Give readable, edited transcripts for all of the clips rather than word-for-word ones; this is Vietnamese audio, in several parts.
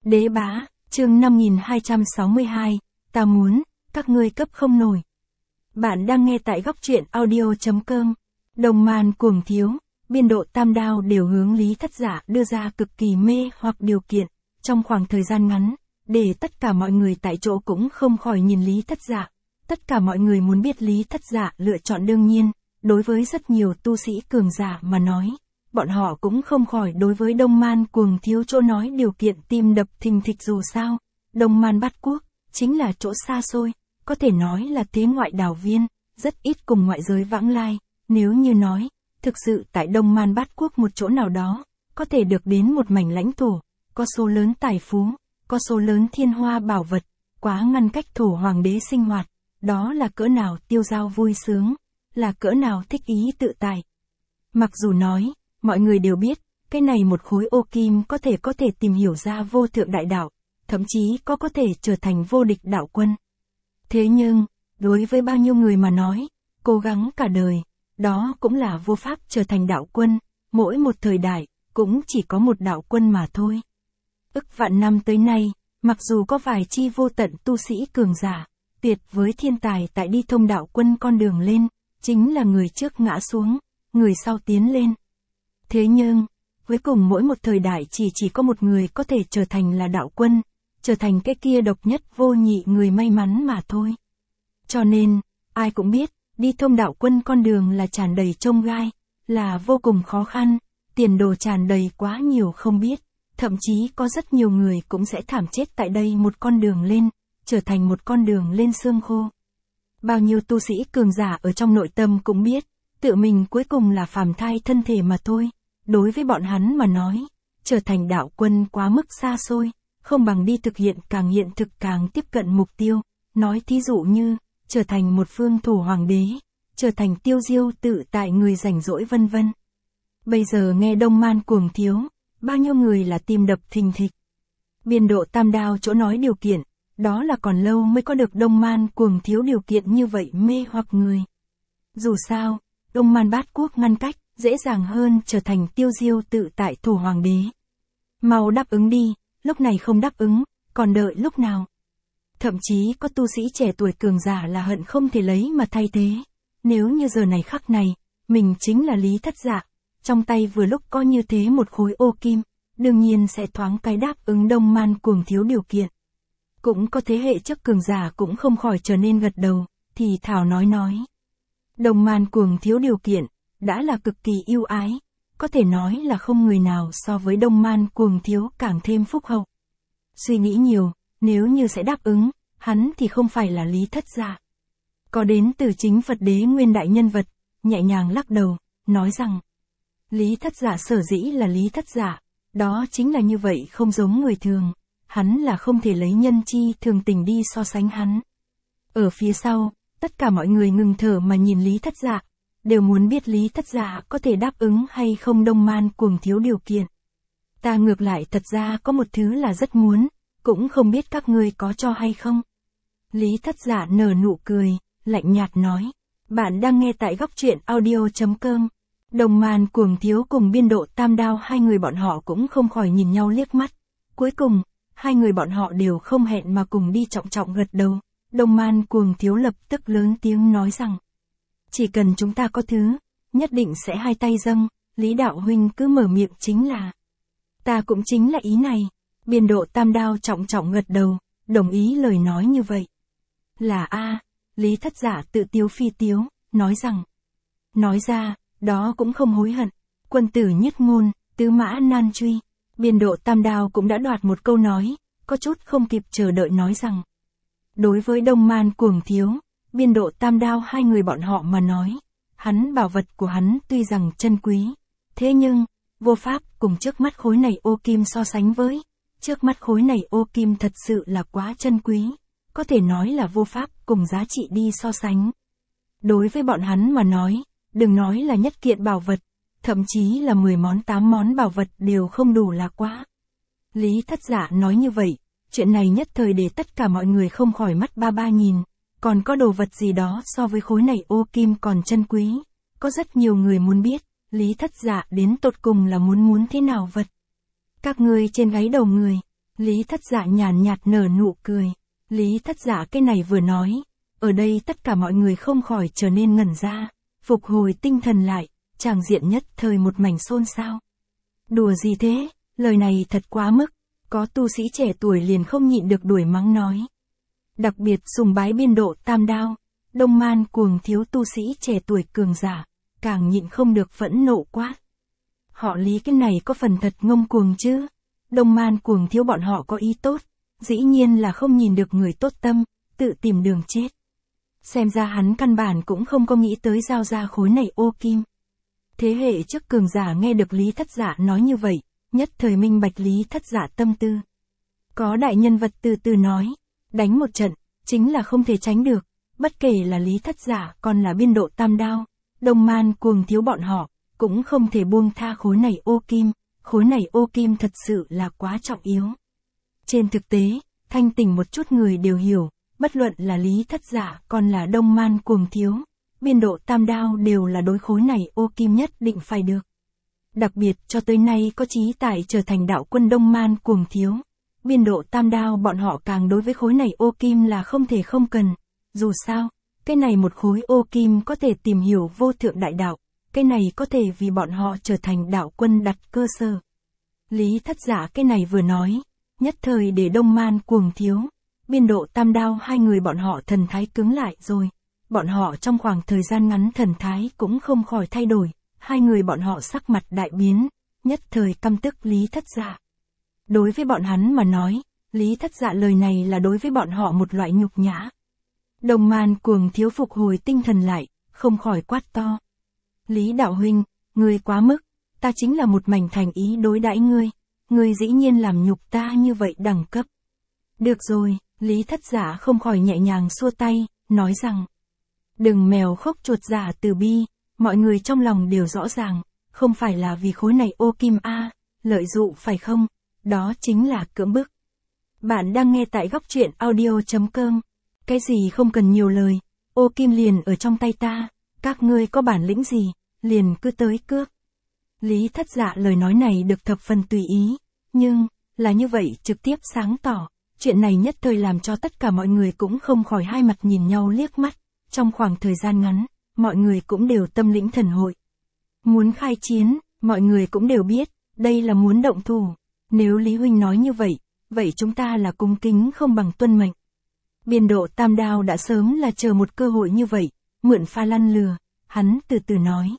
Đế bá, chương 5262, ta muốn, các ngươi cấp không nổi. Bạn đang nghe tại góc truyện audio.com. Đồng Man Cuồng Thiếu, biên độ Tam Đao đều hướng Lý Thất Dạ đưa ra cực kỳ mê hoặc điều kiện, trong khoảng thời gian ngắn, để tất cả mọi người tại chỗ cũng không khỏi nhìn Lý Thất Dạ. Tất cả mọi người muốn biết Lý Thất Dạ lựa chọn đương nhiên, đối với rất nhiều tu sĩ cường giả mà nói, bọn họ cũng không khỏi đối với Đông Man Cuồng Thiếu chỗ nói điều kiện tim đập thình thịch dù sao. Đông Man Bát Quốc, chính là chỗ xa xôi, có thể nói là thế ngoại đảo viên, rất ít cùng ngoại giới vãng lai. Nếu như nói, thực sự tại Đông Man Bát Quốc một chỗ nào đó, có thể được đến một mảnh lãnh thổ, có số lớn tài phú, có số lớn thiên hoa bảo vật, quá ngăn cách thổ hoàng đế sinh hoạt, đó là cỡ nào tiêu dao vui sướng, là cỡ nào thích ý tự tại. Mặc dù nói, mọi người đều biết, cái này một khối ô kim có thể tìm hiểu ra vô thượng đại đạo, thậm chí có thể trở thành vô địch đạo quân. Thế nhưng, đối với bao nhiêu người mà nói, cố gắng cả đời, đó cũng là vô pháp trở thành đạo quân, mỗi một thời đại, cũng chỉ có một đạo quân mà thôi. Ức vạn năm tới nay, mặc dù có vài chi vô tận tu sĩ cường giả, tuyệt với thiên tài tại đi thông đạo quân con đường lên, chính là người trước ngã xuống, người sau tiến lên. Thế nhưng, cuối cùng mỗi một thời đại chỉ có một người có thể trở thành là đạo quân, trở thành cái kia độc nhất vô nhị người may mắn mà thôi. Cho nên, ai cũng biết, đi thông đạo quân con đường là tràn đầy chông gai, là vô cùng khó khăn, tiền đồ tràn đầy quá nhiều không biết, thậm chí có rất nhiều người cũng sẽ thảm chết tại đây một con đường lên, trở thành một con đường lên xương khô. Bao nhiêu tu sĩ cường giả ở trong nội tâm cũng biết, tự mình cuối cùng là phàm thai thân thể mà thôi, đối với bọn hắn mà nói, trở thành đạo quân quá mức xa xôi, không bằng đi thực hiện càng hiện thực càng tiếp cận mục tiêu, nói thí dụ như, trở thành một phương thổ hoàng đế, trở thành tiêu diêu tự tại người rảnh rỗi vân vân. Bây giờ nghe Đông Man Cuồng Thiếu, bao nhiêu người là tim đập thình thịch. Biên độ Tam Đao chỗ nói điều kiện, đó là còn lâu mới có được Đông Man Cuồng Thiếu điều kiện như vậy mê hoặc người. Dù sao, Đông Man Bát Quốc ngăn cách, dễ dàng hơn trở thành tiêu diêu tự tại thổ hoàng đế. Mau đáp ứng đi, lúc này không đáp ứng, còn đợi lúc nào. Thậm chí có tu sĩ trẻ tuổi cường giả là hận không thể lấy mà thay thế. Nếu như giờ này khắc này, mình chính là Lý Thất Dạ, trong tay vừa lúc có như thế một khối ô kim, đương nhiên sẽ thoáng cái đáp ứng Đông Man Cuồng Thiếu điều kiện. Cũng có thế hệ trước cường giả cũng không khỏi trở nên gật đầu, thì thảo nói. Đông Man Cuồng Thiếu điều kiện, đã là cực kỳ ưu ái, có thể nói là không người nào so với Đông Man Cuồng Thiếu càng thêm phúc hậu. Suy nghĩ nhiều, nếu như sẽ đáp ứng, hắn thì không phải là Lý Thất Dạ. Có đến từ chính Phật Đế Nguyên đại nhân vật, nhẹ nhàng lắc đầu, nói rằng, Lý Thất Dạ sở dĩ là Lý Thất Dạ, đó chính là như vậy không giống người thường, hắn là không thể lấy nhân chi thường tình đi so sánh hắn. Ở phía sau, tất cả mọi người ngừng thở mà nhìn Lý Thất Dạ, đều muốn biết Lý Thất Dạ có thể đáp ứng hay không Đông Man Cuồng Thiếu điều kiện. Ta ngược lại thật ra có một thứ là rất muốn, cũng không biết các ngươi có cho hay không. Lý Thất Dạ nở nụ cười, lạnh nhạt nói, bạn đang nghe tại góc truyện audio.com. Đông Man Cuồng Thiếu cùng biên độ Tam Đao hai người bọn họ cũng không khỏi nhìn nhau liếc mắt. Cuối cùng, hai người bọn họ đều không hẹn mà cùng đi trọng gật đầu. Đông Man Cuồng Thiếu lập tức lớn tiếng nói rằng, chỉ cần chúng ta có thứ, nhất định sẽ hai tay dâng, Lý đạo huynh cứ mở miệng chính là. Ta cũng chính là ý này. Biên độ Tam Đao trọng gật đầu, đồng ý lời nói như vậy. Là a, Lý Thất Dạ tự tiếu phi tiếu, nói rằng. Nói ra, đó cũng không hối hận. Quân tử nhất ngôn, tứ mã nan truy. Biên độ Tam Đao cũng đã đoạt một câu nói, có chút không kịp chờ đợi nói rằng. Đối với Đông Man Cuồng Thiếu, biên độ Tam Đao hai người bọn họ mà nói, hắn bảo vật của hắn tuy rằng chân quý, thế nhưng, vô pháp cùng trước mắt khối này ô kim so sánh với. Trước mắt khối này ô kim thật sự là quá chân quý, có thể nói là vô pháp cùng giá trị đi so sánh. Đối với bọn hắn mà nói, đừng nói là nhất kiện bảo vật, thậm chí là 10 món 8 món bảo vật đều không đủ là quá. Lý Thất Dạ nói như vậy, chuyện này nhất thời để tất cả mọi người không khỏi mắt ba nhìn, còn có đồ vật gì đó so với khối này ô kim còn chân quý. Có rất nhiều người muốn biết, Lý Thất Dạ đến tột cùng là muốn thế nào vật. Các ngươi trên gáy đầu người, Lý Thất Dạ nhàn nhạt nở nụ cười. Lý Thất Dạ cái này vừa nói, ở đây tất cả mọi người không khỏi trở nên ngẩn ra, phục hồi tinh thần lại, tràng diện nhất thời một mảnh xôn xao. Đùa gì thế, lời này thật quá mức, có tu sĩ trẻ tuổi liền không nhịn được đuổi mắng nói. Đặc biệt sùng bái biên độ tam đao, Đông Man cuồng thiếu tu sĩ trẻ tuổi cường giả, càng nhịn không được phẫn nộ quá. Họ Lý cái này có phần thật ngông cuồng chứ, Đông Man cuồng thiếu bọn họ có ý tốt, dĩ nhiên là không nhìn được người tốt tâm, tự tìm đường chết. Xem ra hắn căn bản cũng không có nghĩ tới giao ra khối này ô kim. Thế hệ trước cường giả nghe được Lý Thất Dạ nói như vậy, nhất thời minh bạch Lý Thất Dạ tâm tư. Có đại nhân vật từ từ nói, đánh một trận, chính là không thể tránh được, bất kể là Lý Thất Dạ còn là biên độ tam đao, Đông Man cuồng thiếu bọn họ, cũng không thể buông tha khối này ô kim thật sự là quá trọng yếu. Trên thực tế, thanh tỉnh một chút người đều hiểu, bất luận là Lý Thất Dạ còn là Đông Man cuồng thiếu, biên độ tam đao đều là đối khối này ô kim nhất định phải được. Đặc biệt cho tới nay có chí tại trở thành đạo quân Đông Man cuồng thiếu, biên độ tam đao bọn họ càng đối với khối này ô kim là không thể không cần. Dù sao, cái này một khối ô kim có thể tìm hiểu vô thượng đại đạo, cái này có thể vì bọn họ trở thành đạo quân đặt cơ sở. Lý Thất Dạ cái này vừa nói, nhất thời để Đông Man cuồng thiếu, biên độ tam đao hai người bọn họ thần thái cứng lại rồi. Bọn họ trong khoảng thời gian ngắn thần thái cũng không khỏi thay đổi, hai người bọn họ sắc mặt đại biến, nhất thời căm tức Lý Thất Dạ. Đối với bọn hắn mà nói, Lý Thất Dạ lời này là đối với bọn họ một loại nhục nhã. Đông Man cuồng thiếu phục hồi tinh thần lại, không khỏi quát to. Lý đạo huynh, ngươi quá mức, ta chính là một mảnh thành ý đối đãi ngươi dĩ nhiên làm nhục ta như vậy đẳng cấp. Được rồi, Lý Thất Dạ không khỏi nhẹ nhàng xua tay, nói rằng. Đừng mèo khóc chuột giả từ bi, mọi người trong lòng đều rõ ràng, không phải là vì khối này ô kim a, lợi dụ phải không, đó chính là cưỡng bức. Bạn đang nghe tại góc truyện audio.com, cái gì không cần nhiều lời, ô kim liền ở trong tay ta, các ngươi có bản lĩnh gì, liền cứ tới cướp. Lý Thất Dạ lời nói này được thập phần tùy ý, nhưng, là như vậy trực tiếp sáng tỏ, chuyện này nhất thời làm cho tất cả mọi người cũng không khỏi hai mặt nhìn nhau liếc mắt. Trong khoảng thời gian ngắn, mọi người cũng đều tâm lĩnh thần hội. Muốn khai chiến, mọi người cũng đều biết, đây là muốn động thủ. Nếu Lý huynh nói như vậy, vậy chúng ta là cung kính không bằng tuân mệnh. Biên độ tam đao đã sớm là chờ một cơ hội như vậy, mượn pha lăn lừa, hắn từ từ nói.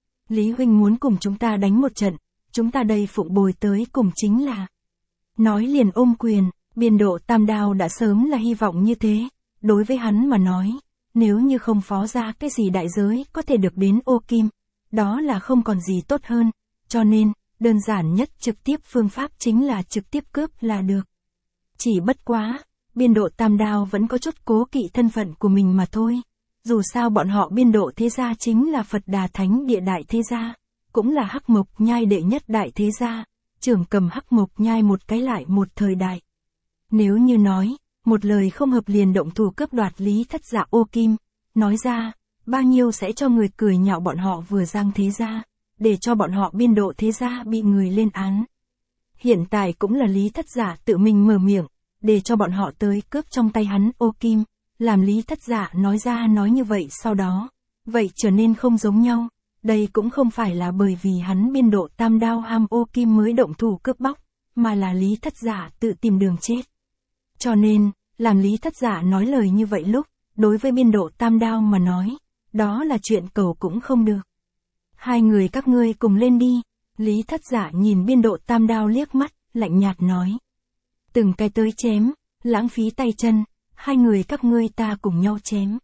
Lý huynh muốn cùng chúng ta đánh một trận, chúng ta đây phụng bồi tới cùng chính là. Nói liền ôm quyền, biên độ tam đao đã sớm là hy vọng như thế, đối với hắn mà nói. Nếu như không phó ra cái gì đại giới có thể được đến ô kim, đó là không còn gì tốt hơn, cho nên, đơn giản nhất trực tiếp phương pháp chính là trực tiếp cướp là được. Chỉ bất quá, biên độ tam đao vẫn có chút cố kỵ thân phận của mình mà thôi. Dù sao bọn họ biên độ thế gia chính là Phật Đà Thánh Địa Đại Thế Gia, cũng là Hắc Mộc Nhai đệ nhất Đại Thế Gia, trưởng cầm Hắc Mộc Nhai một cái lại một thời đại. Nếu như nói, một lời không hợp liền động thủ cướp đoạt Lý Thất Dạ ô kim, nói ra, bao nhiêu sẽ cho người cười nhạo bọn họ vừa giang thế gia, để cho bọn họ biên độ thế gia bị người lên án. Hiện tại cũng là Lý Thất Dạ tự mình mở miệng, để cho bọn họ tới cướp trong tay hắn ô kim, làm Lý Thất Dạ nói ra nói như vậy sau đó, vậy trở nên không giống nhau, đây cũng không phải là bởi vì hắn biên độ tam đao ham ô kim mới động thủ cướp bóc, mà là Lý Thất Dạ tự tìm đường chết. Cho nên, làm Lý Thất Dạ nói lời như vậy lúc, đối với biên độ tam đao mà nói, đó là chuyện cầu cũng không được. Hai người các ngươi cùng lên đi, Lý Thất Dạ nhìn biên độ tam đao liếc mắt, lạnh nhạt nói. Từng cái tới chém, lãng phí tay chân, hai người các ngươi ta cùng nhau chém.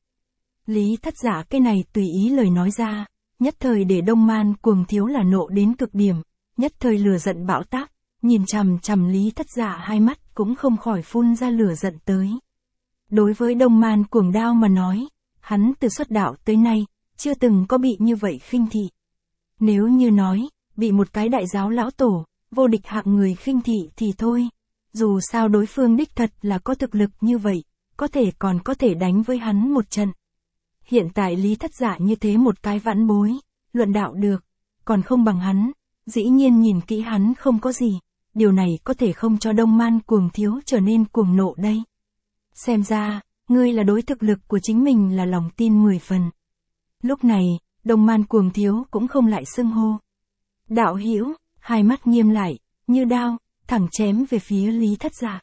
Lý Thất Dạ cái này tùy ý lời nói ra, nhất thời để Đông Man cuồng thiếu là nộ đến cực điểm, nhất thời lửa giận bão táp, nhìn chằm chằm Lý Thất Dạ hai mắt cũng không khỏi phun ra lửa giận tới. Đối với Đông Man cuồng đao mà nói, hắn từ xuất đạo tới nay, chưa từng có bị như vậy khinh thị. Nếu như nói, bị một cái đại giáo lão tổ, vô địch hạng người khinh thị thì thôi. Dù sao đối phương đích thật là có thực lực như vậy, có thể đánh với hắn một trận. Hiện tại Lý Thất Dạ như thế một cái vãn bối, luận đạo được, còn không bằng hắn, dĩ nhiên nhìn kỹ hắn không có gì, điều này có thể không cho Đông Man Cuồng Thiếu trở nên cuồng nộ đây. Xem ra, ngươi là đối thực lực của chính mình là lòng tin 10 phần. Lúc này, Đông Man Cuồng Thiếu cũng không lại xưng hô. Đạo hữu, hai mắt nghiêm lại, như đao, thẳng chém về phía Lý Thất Dạ.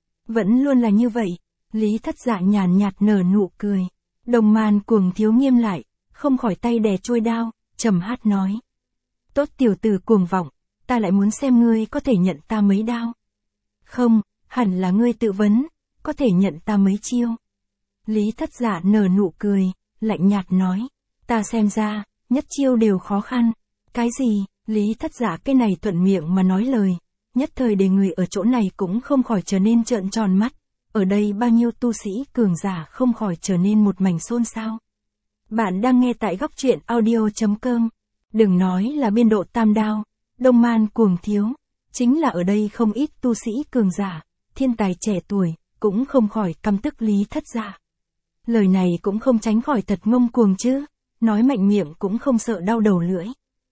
Vẫn luôn là như vậy, Lý Thất Dạ nhàn nhạt nở nụ cười. Đông Man Cuồng Thiếu nghiêm lại, không khỏi tay đè chuôi đao, trầm hát nói. Tốt tiểu tử cuồng vọng, ta lại muốn xem ngươi có thể nhận ta mấy đao. Không, hẳn là ngươi tự vấn, có thể nhận ta mấy chiêu. Lý Thất Dạ nở nụ cười, lạnh nhạt nói. Ta xem ra, nhất chiêu đều khó khăn. Cái gì? Lý Thất Dạ cái này thuận miệng mà nói lời. Nhất thời để người ở chỗ này cũng không khỏi trở nên trợn tròn mắt. Ở đây bao nhiêu tu sĩ cường giả không khỏi trở nên một mảnh xôn xao. Bạn đang nghe tại góc truyện audio.com. Đừng nói là biên độ tam đao, Đông Man Cuồng Thiếu. Chính là ở đây không ít tu sĩ cường giả, thiên tài trẻ tuổi, cũng không khỏi căm tức Lý Thất Dạ. Lời này cũng không tránh khỏi thật ngông cuồng chứ, nói mạnh miệng cũng không sợ đau đầu lưỡi.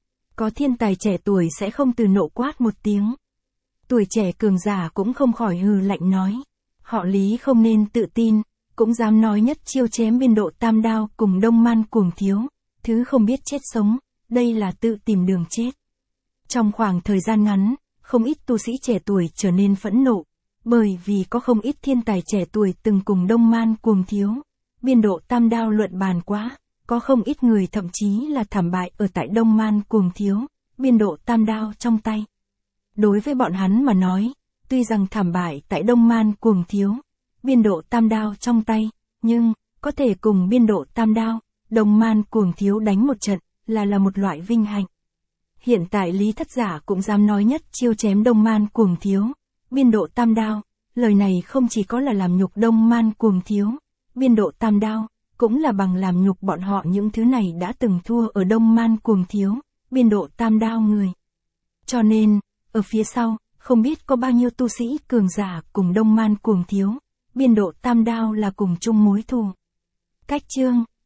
Có thiên tài trẻ tuổi sẽ không từ nộ quát một tiếng. Tuổi trẻ cường giả cũng không khỏi hừ lạnh nói. Họ Lý không nên tự tin, cũng dám nói nhất chiêu chém biên độ tam đao cùng Đông Man Cuồng Thiếu. Thứ không biết chết sống, đây là tự tìm đường chết. Trong khoảng thời gian ngắn, không ít tu sĩ trẻ tuổi trở nên phẫn nộ, bởi vì có không ít thiên tài trẻ tuổi từng cùng Đông Man Cuồng Thiếu, biên độ tam đao luận bàn quá, có không ít người thậm chí là thảm bại ở tại Đông Man Cuồng Thiếu, biên độ tam đao trong tay. Đối với bọn hắn mà nói, tuy rằng thảm bại tại Đông Man Cuồng Thiếu, biên độ tam đao trong tay, nhưng, có thể cùng biên độ tam đao, Đông Man Cuồng Thiếu đánh một trận, là một loại vinh hạnh. Hiện tại Lý Thất Dạ cũng dám nói nhất chiêu chém Đông Man Cuồng Thiếu, biên độ tam đao, lời này không chỉ có là làm nhục Đông Man Cuồng Thiếu, biên độ tam đao, cũng là bằng làm nhục bọn họ những thứ này đã từng thua ở Đông Man Cuồng Thiếu, biên độ tam đao người. Cho nên, ở phía sau, không biết có bao nhiêu tu sĩ cường giả cùng Đông Man Cuồng Thiếu, biên độ tam đao là cùng chung mối thù. Cách chương